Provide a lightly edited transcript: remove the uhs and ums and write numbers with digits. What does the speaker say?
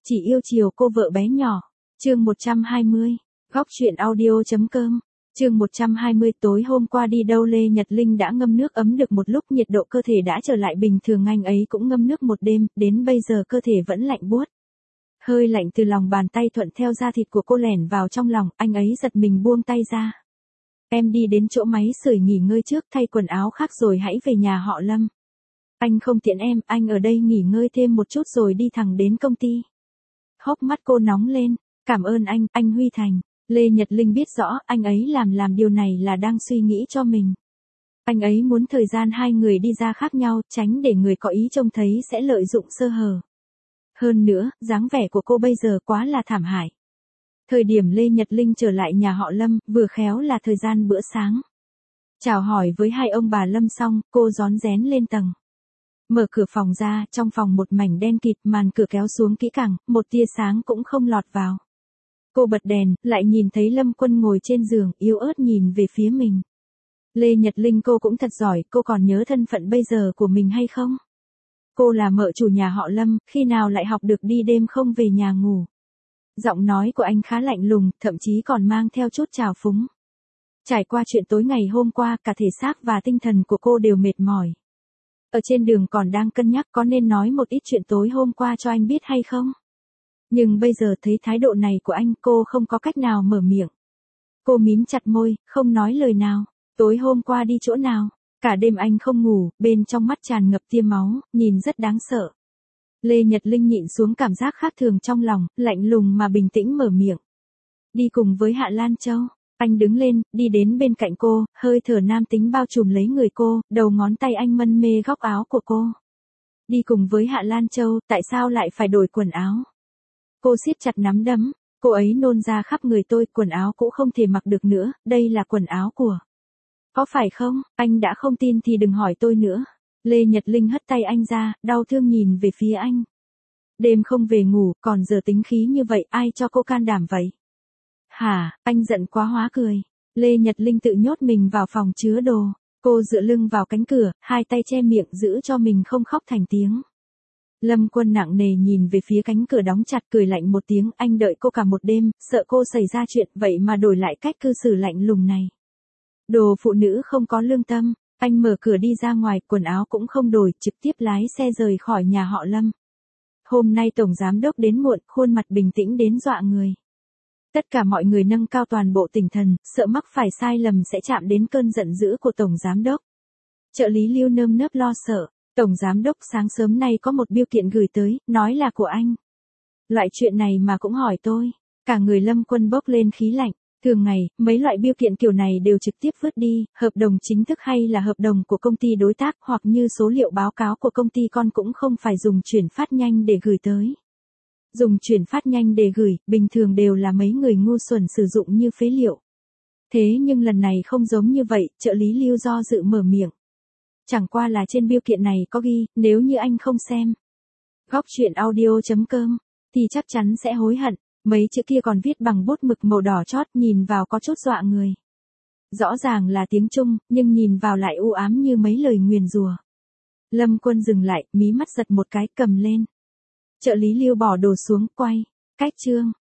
chỉ yêu chiều cô vợ bé nhỏ. Chương 120. Góc truyện audio.com. Chương 120. Tối hôm qua đi đâu Lê Nhật Linh đã ngâm nước ấm được một lúc, nhiệt độ cơ thể đã trở lại bình thường, anh ấy cũng ngâm nước một đêm, đến bây giờ cơ thể vẫn lạnh buốt. Hơi lạnh từ lòng bàn tay thuận theo da thịt của cô lẻn vào trong lòng, anh ấy giật mình buông tay ra. Em đi đến chỗ máy sưởi nghỉ ngơi trước, thay quần áo khác rồi hãy về nhà họ Lâm. Anh không tiện em, anh ở đây nghỉ ngơi thêm một chút rồi đi thẳng đến công ty. Hốc mắt cô nóng lên, cảm ơn anh Huy Thành. Lê Nhật Linh biết rõ anh ấy làm điều này là đang suy nghĩ cho mình. Anh ấy muốn thời gian hai người đi ra khác nhau, tránh để người có ý trông thấy sẽ lợi dụng sơ hở. Hơn nữa, dáng vẻ của cô bây giờ quá là thảm hại. Thời điểm Lê Nhật Linh trở lại nhà họ Lâm, vừa khéo là thời gian bữa sáng. Chào hỏi với hai ông bà Lâm xong, cô rón rén lên tầng. Mở cửa phòng ra, trong phòng một mảnh đen kịt, màn cửa kéo xuống kỹ càng, một tia sáng cũng không lọt vào. Cô bật đèn, lại nhìn thấy Lâm Quân ngồi trên giường, yếu ớt nhìn về phía mình. Lê Nhật Linh, cô cũng thật giỏi, cô còn nhớ thân phận bây giờ của mình hay không? Cô là mợ chủ nhà họ Lâm, khi nào lại học được đi đêm không về nhà ngủ? Giọng nói của anh khá lạnh lùng, thậm chí còn mang theo chút trào phúng. Trải qua chuyện tối ngày hôm qua, cả thể xác và tinh thần của cô đều mệt mỏi. Ở trên đường còn đang cân nhắc có nên nói một ít chuyện tối hôm qua cho anh biết hay không? Nhưng bây giờ thấy thái độ này của anh, cô không có cách nào mở miệng. Cô mím chặt môi, không nói lời nào. Tối hôm qua đi chỗ nào? Cả đêm anh không ngủ, bên trong mắt tràn ngập tia máu, nhìn rất đáng sợ. Lê Nhật Linh nhịn xuống cảm giác khác thường trong lòng, lạnh lùng mà bình tĩnh mở miệng. Đi cùng với Hạ Lan Châu. Anh đứng lên, đi đến bên cạnh cô, hơi thở nam tính bao trùm lấy người cô, đầu ngón tay anh mân mê góc áo của cô. Đi cùng với Hạ Lan Châu, tại sao lại phải đổi quần áo? Cô siết chặt nắm đấm, cô ấy nôn ra khắp người tôi, quần áo cũng không thể mặc được nữa, đây là quần áo của. Có phải không, anh đã không tin thì đừng hỏi tôi nữa. Lê Nhật Linh hất tay anh ra, đau thương nhìn về phía anh. Đêm không về ngủ, còn giờ tính khí như vậy, ai cho cô can đảm vậy? Hả, anh giận quá hóa cười. Lê Nhật Linh tự nhốt mình vào phòng chứa đồ. Cô dựa lưng vào cánh cửa, hai tay che miệng giữ cho mình không khóc thành tiếng. Lâm Quân nặng nề nhìn về phía cánh cửa đóng chặt, cười lạnh một tiếng, anh đợi cô cả một đêm, sợ cô xảy ra chuyện, vậy mà đổi lại cách cư xử lạnh lùng này. Đồ phụ nữ không có lương tâm. Anh mở cửa đi ra ngoài, quần áo cũng không đổi, trực tiếp lái xe rời khỏi nhà họ Lâm. Hôm nay Tổng Giám Đốc đến muộn, khuôn mặt bình tĩnh đến dọa người. Tất cả mọi người nâng cao toàn bộ tinh thần, sợ mắc phải sai lầm sẽ chạm đến cơn giận dữ của Tổng Giám Đốc. Trợ lý Lưu nơm nớp lo sợ. Tổng Giám Đốc, sáng sớm nay có một bill kiện gửi tới, nói là của anh. Loại chuyện này mà cũng hỏi tôi. Cả người Lâm Quân bốc lên khí lạnh. Thường ngày, mấy loại bill kiện kiểu này đều trực tiếp vứt đi, hợp đồng chính thức hay là hợp đồng của công ty đối tác, hoặc như số liệu báo cáo của công ty con cũng không phải dùng chuyển phát nhanh để gửi tới. Dùng chuyển phát nhanh để gửi, bình thường đều là mấy người ngu xuẩn sử dụng như phế liệu. Thế nhưng lần này không giống như vậy, trợ lý Lưu do dự mở miệng. Chẳng qua là trên bill kiện này có ghi, nếu như anh không xem góc truyện audio.com, thì chắc chắn sẽ hối hận. Mấy chữ kia còn viết bằng bút mực màu đỏ chót, nhìn vào có chút dọa người. Rõ ràng là tiếng Trung, nhưng nhìn vào lại u ám như mấy lời nguyền rủa. Lâm Quân dừng lại, mí mắt giật một cái, cầm lên. Trợ lý Lưu bỏ đồ xuống, quay. Cách chương.